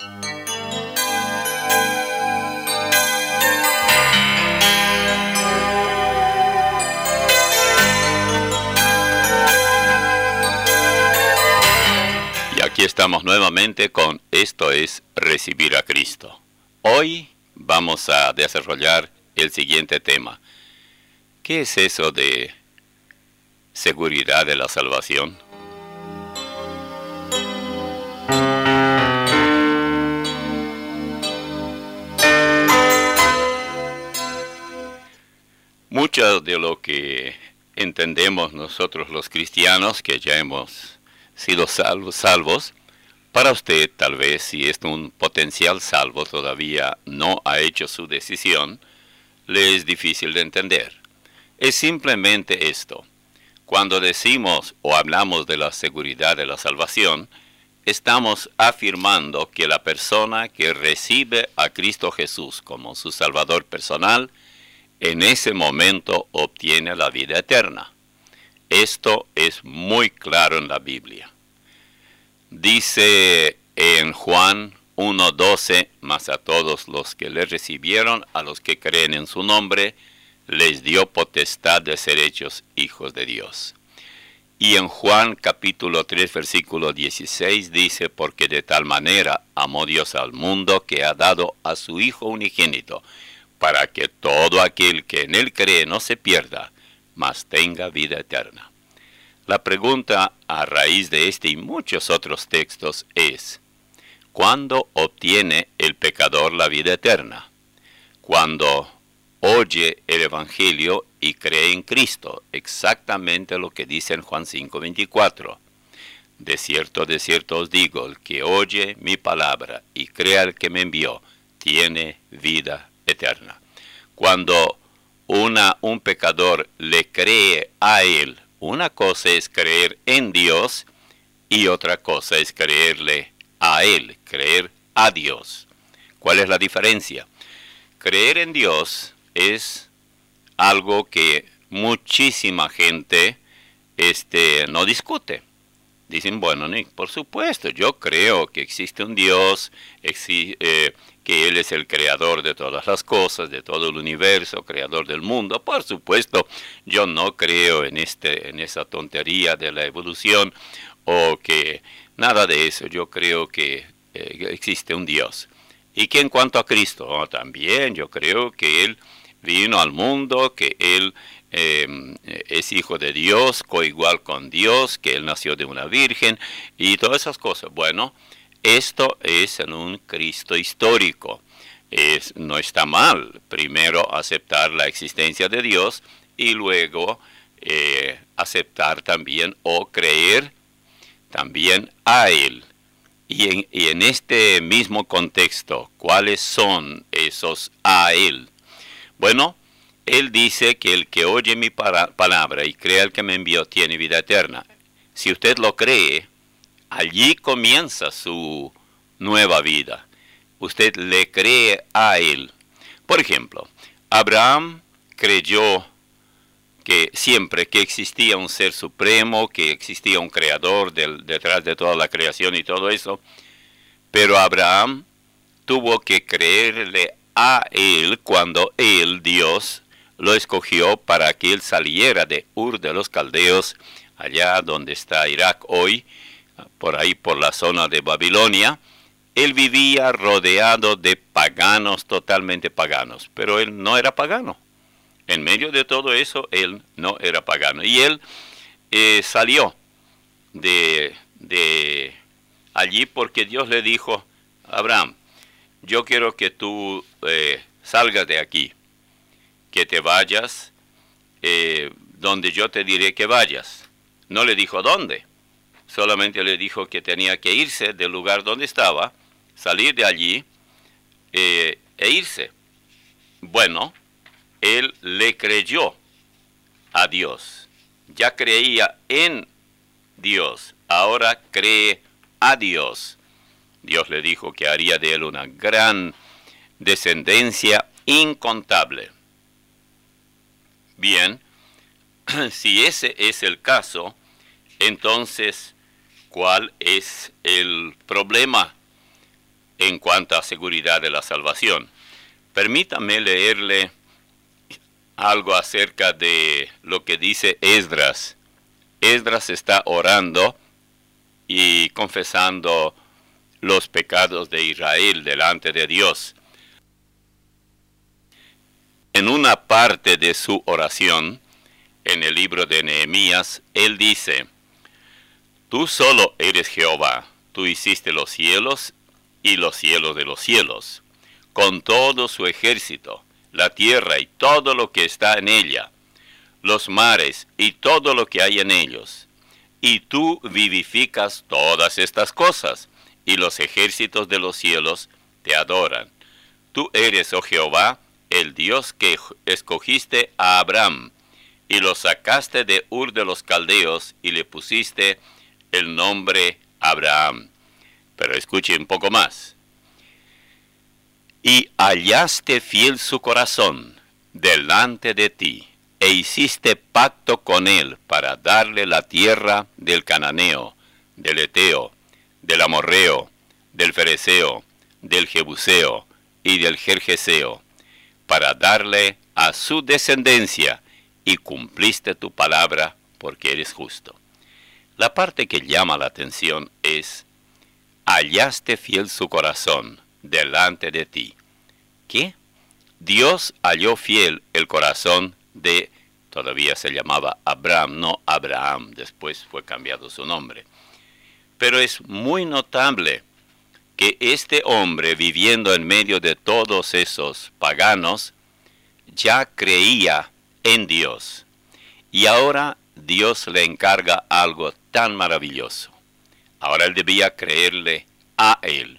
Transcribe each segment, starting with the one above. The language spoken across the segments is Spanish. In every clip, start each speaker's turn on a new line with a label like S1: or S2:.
S1: Y aquí estamos nuevamente con Esto es Recibir a Cristo. Hoy vamos a desarrollar el siguiente tema. ¿Qué es eso de seguridad de la salvación? Mucho de lo que entendemos nosotros los cristianos, que ya hemos sido salvos, para usted tal vez, si es un potencial salvo, todavía no ha hecho su decisión, le es difícil de entender. Es simplemente esto. Cuando decimos o hablamos de la seguridad de la salvación, estamos afirmando que la persona que recibe a Cristo Jesús como su Salvador personal, en ese momento obtiene la vida eterna. Esto es muy claro en la Biblia. Dice en Juan 1:12, mas a todos los que le recibieron, a los que creen en su nombre, les dio potestad de ser hechos hijos de Dios. Y en Juan capítulo 3, versículo 16 dice, porque de tal manera amó Dios al mundo que ha dado a su Hijo unigénito, para que todo aquel que en él cree no se pierda, mas tenga vida eterna. La pregunta a raíz de este y muchos otros textos es, ¿cuándo obtiene el pecador la vida eterna? Cuando oye el Evangelio y cree en Cristo, exactamente lo que dice en Juan 5:24. De cierto os digo, el que oye mi palabra y crea al que me envió, tiene vida eterna. Cuando un pecador le cree a él, una cosa es creer en Dios y otra cosa es creerle a él, creer a Dios. ¿Cuál es la diferencia? Creer en Dios es algo que muchísima gente no discute. Dicen, bueno, por supuesto, yo creo que existe un Dios, que Él es el creador de todas las cosas, de todo el universo, creador del mundo. Por supuesto, yo no creo en esa tontería de la evolución o que nada de eso. Yo creo que existe un Dios. Y que en cuanto a Cristo, también yo creo que Él vino al mundo, que Él es hijo de Dios, coigual con Dios, que Él nació de una virgen y todas esas cosas. Bueno, esto es en un Cristo histórico. No está mal primero aceptar la existencia de Dios y luego aceptar también o creer también a Él. Y en este mismo contexto, ¿cuáles son esos a Él? Bueno, Él dice que el que oye mi palabra y cree al que me envió tiene vida eterna. Si usted lo cree, allí comienza su nueva vida. Usted le cree a Él. Por ejemplo, Abraham creyó que siempre que existía un ser supremo, que existía un creador detrás de toda la creación y todo eso, pero Abraham tuvo que creerle a Él cuando Él, Dios, lo escogió para que Él saliera de Ur de los Caldeos, allá donde está Irak hoy, por ahí por la zona de Babilonia. Él vivía rodeado de paganos, totalmente paganos, pero él no era pagano. En medio de todo eso, él no era pagano. Y él salió de allí porque Dios le dijo, Abraham, yo quiero que tú salgas de aquí, que te vayas donde yo te diré que vayas. No le dijo dónde, solamente le dijo que tenía que irse del lugar donde estaba, salir de allí e irse. Bueno, él le creyó a Dios. Ya creía en Dios, ahora cree a Dios. Dios le dijo que haría de él una gran descendencia incontable. Bien, si ese es el caso, entonces, ¿cuál es el problema? en cuanto a seguridad de la salvación. Permítame leerle algo acerca de lo que dice Esdras. Esdras está orando y confesando los pecados de Israel delante de Dios. En una parte de su oración, en el libro de Nehemías, él dice: Tú solo eres Jehová, tú hiciste los cielos y los cielos de los cielos, con todo su ejército, la tierra y todo lo que está en ella, los mares y todo lo que hay en ellos. Y tú vivificas todas estas cosas, y los ejércitos de los cielos te adoran. Tú eres, oh Jehová, el Dios que escogiste a Abraham, y lo sacaste de Ur de los Caldeos, y le pusiste el nombre Abraham. Pero escuche un poco más. Y hallaste fiel su corazón delante de ti, e hiciste pacto con él para darle la tierra del Cananeo, del Eteo, del Amorreo, del Fereceo, del Jebuseo y del Gergeseo, para darle a su descendencia, y cumpliste tu palabra porque eres justo. La parte que llama la atención es: hallaste fiel su corazón delante de ti. ¿Qué? Dios halló fiel el corazón de, todavía se llamaba Abraham, no Abraham, después fue cambiado su nombre. Pero es muy notable que este hombre, viviendo en medio de todos esos paganos, ya creía en Dios. Y ahora Dios le encarga algo tan maravilloso. Ahora él debía creerle a él.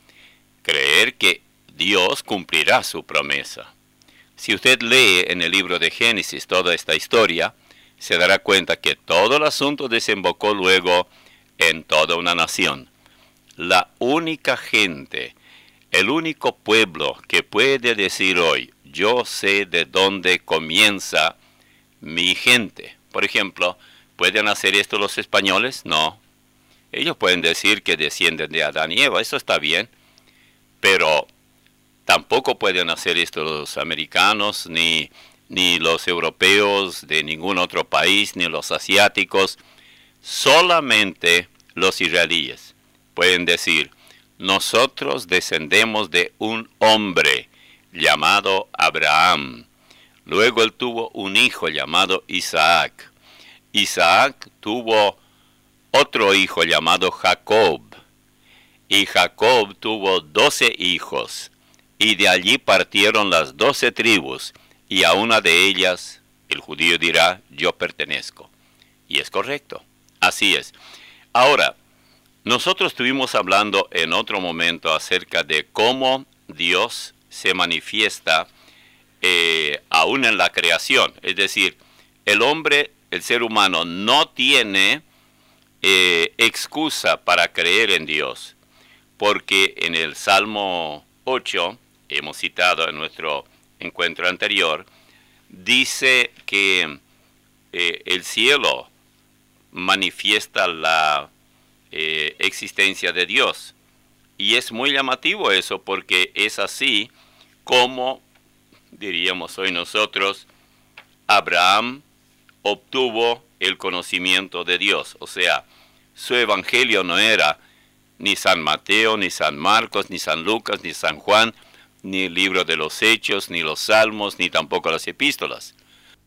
S1: Creer que Dios cumplirá su promesa. Si usted lee en el libro de Génesis toda esta historia, se dará cuenta que todo el asunto desembocó luego en toda una nación. La única gente, el único pueblo que puede decir hoy: yo sé de dónde comienza mi gente. Por ejemplo, ¿pueden hacer esto los españoles? No. Ellos pueden decir que descienden de Adán y Eva, eso está bien, pero tampoco pueden hacer esto los americanos, ni los europeos de ningún otro país, ni los asiáticos. Solamente los israelíes pueden decir: nosotros descendemos de un hombre llamado Abraham. Luego él tuvo un hijo llamado Isaac. Isaac tuvo otro hijo llamado Jacob. Y Jacob tuvo 12 hijos. Y de allí partieron las 12 tribus. Y a una de ellas el judío dirá: yo pertenezco. Y es correcto. Así es. Ahora, nosotros estuvimos hablando en otro momento acerca de cómo Dios se manifiesta aún en la creación. Es decir, el hombre, el ser humano, no tiene excusa para creer en Dios. Porque en el Salmo 8, hemos citado en nuestro encuentro anterior, dice que el cielo manifiesta la existencia de Dios. Y es muy llamativo eso, porque es así como, diríamos hoy nosotros, Abraham obtuvo el conocimiento de Dios. O sea, su evangelio no era ni San Mateo, ni San Marcos, ni San Lucas, ni San Juan, ni el libro de los Hechos, ni los Salmos, ni tampoco las epístolas.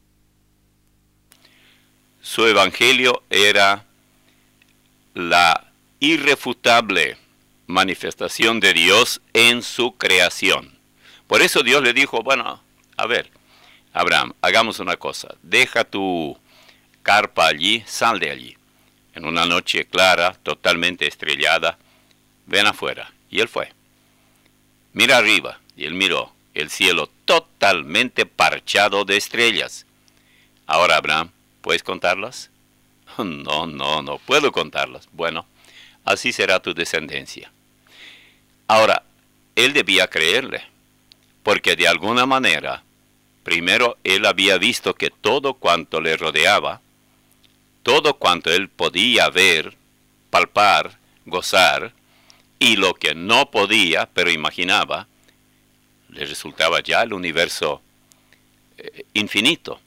S1: Su evangelio era la irrefutable manifestación de Dios en su creación. Por eso Dios le dijo: bueno, a ver, Abraham, hagamos una cosa. Deja tu carpa allí, sal de allí. En una noche clara, totalmente estrellada, ven afuera. Y él fue. Mira arriba. Y él miró el cielo totalmente parchado de estrellas. Ahora, Abraham, ¿puedes contarlas? No puedo contarlas. Bueno, así será tu descendencia. Ahora, él debía creerle, porque de alguna manera, primero él había visto que todo cuanto le rodeaba, todo cuanto él podía ver, palpar, gozar, y lo que no podía, pero imaginaba, le resultaba ya el universo infinito.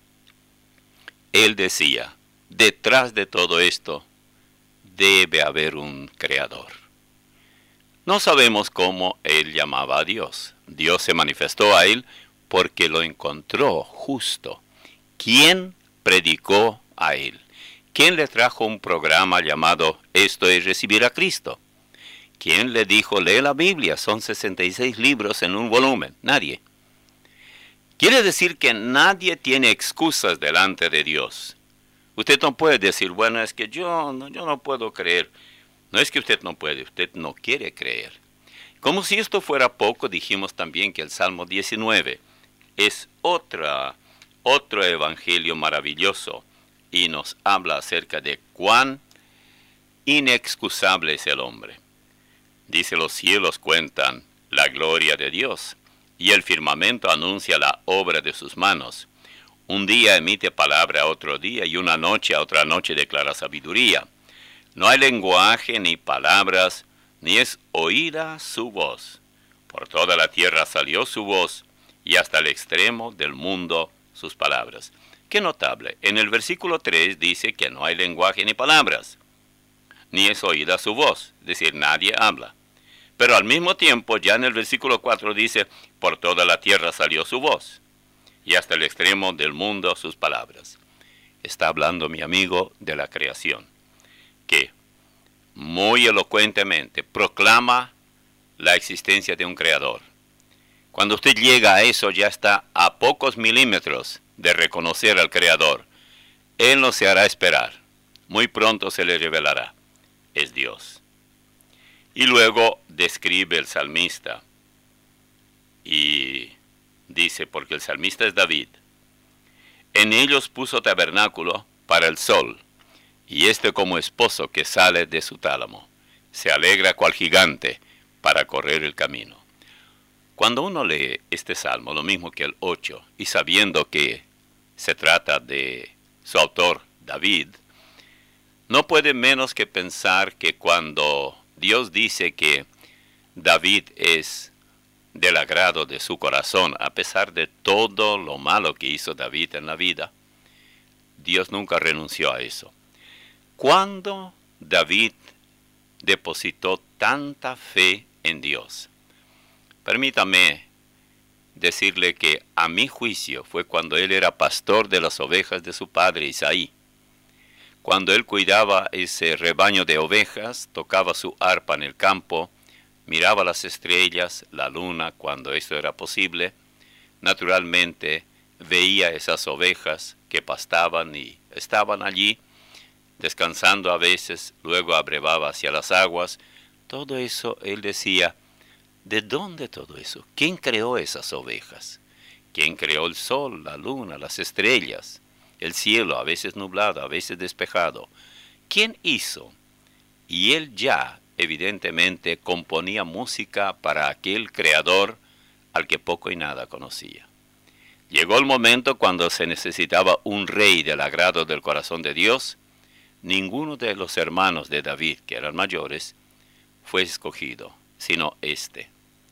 S1: Él decía, detrás de todo esto debe haber un creador. No sabemos cómo él llamaba a Dios. Dios se manifestó a él porque lo encontró justo. ¿Quién predicó a él? ¿Quién le trajo un programa llamado Esto es recibir a Cristo? ¿Quién le dijo, lee la Biblia? Son 66 libros en un volumen. Nadie. Quiere decir que nadie tiene excusas delante de Dios. Usted no puede decir, bueno, es que yo no puedo creer. No es que usted no puede, usted no quiere creer. Como si esto fuera poco, dijimos también que el Salmo 19 es otro evangelio maravilloso y nos habla acerca de cuán inexcusable es el hombre. Dice, los cielos cuentan la gloria de Dios y el firmamento anuncia la obra de sus manos. Un día emite palabra a otro día y una noche a otra noche declara sabiduría. No hay lenguaje ni palabras, ni es oída su voz. Por toda la tierra salió su voz, y hasta el extremo del mundo sus palabras. Qué notable. En el versículo 3 dice que no hay lenguaje ni palabras, ni es oída su voz, es decir, nadie habla. Pero al mismo tiempo, ya en el versículo 4 dice, por toda la tierra salió su voz, y hasta el extremo del mundo sus palabras. Está hablando mi amigo de la creación, que muy elocuentemente proclama la existencia de un creador. Cuando usted llega a eso, ya está a pocos milímetros de reconocer al creador. Él no se hará esperar. Muy pronto se le revelará. Es Dios. Y luego describe el salmista. Y dice, porque el salmista es David. En ellos puso tabernáculo para el sol, y como esposo que sale de su tálamo. Se alegra cual gigante para correr el camino. Cuando uno lee este salmo, lo mismo que el 8, y sabiendo que se trata de su autor, David, no puede menos que pensar que cuando Dios dice que David es del agrado de su corazón, a pesar de todo lo malo que hizo David en la vida, Dios nunca renunció a eso. ¿Cuándo David depositó tanta fe en Dios? Permítame decirle que a mi juicio fue cuando él era pastor de las ovejas de su padre Isaí. Cuando él cuidaba ese rebaño de ovejas, tocaba su arpa en el campo, miraba las estrellas, la luna, cuando esto era posible. Naturalmente veía esas ovejas que pastaban y estaban allí, descansando a veces, luego abrevaba hacia las aguas. Todo eso él decía, ¿de dónde todo eso? ¿Quién creó esas ovejas? ¿Quién creó el sol, la luna, las estrellas, el cielo, a veces nublado, a veces despejado? ¿Quién hizo? Y él ya, evidentemente, componía música para aquel creador al que poco y nada conocía. Llegó el momento cuando se necesitaba un rey del agrado del corazón de Dios. Ninguno de los hermanos de David, que eran mayores, fue escogido, sino este.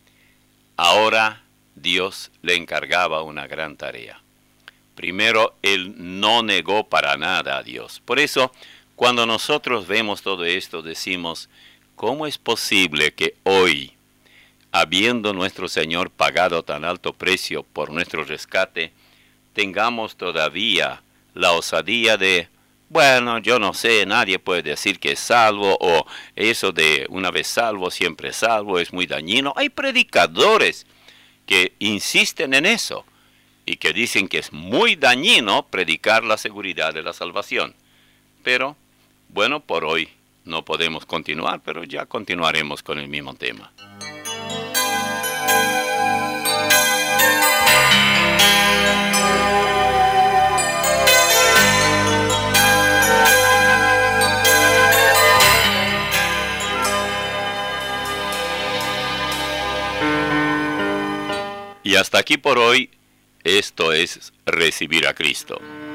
S1: Ahora Dios le encargaba una gran tarea. Primero, él no negó para nada a Dios. Por eso, cuando nosotros vemos todo esto, decimos, ¿cómo es posible que hoy, habiendo nuestro Señor pagado tan alto precio por nuestro rescate, tengamos todavía la osadía de, bueno, yo no sé, nadie puede decir que es salvo, o eso de una vez salvo, siempre salvo, es muy dañino? Hay predicadores que insisten en eso y que dicen que es muy dañino predicar la seguridad de la salvación. Pero, bueno, por hoy no podemos continuar, pero ya continuaremos con el mismo tema. Y hasta aquí por hoy, esto es recibir a Cristo.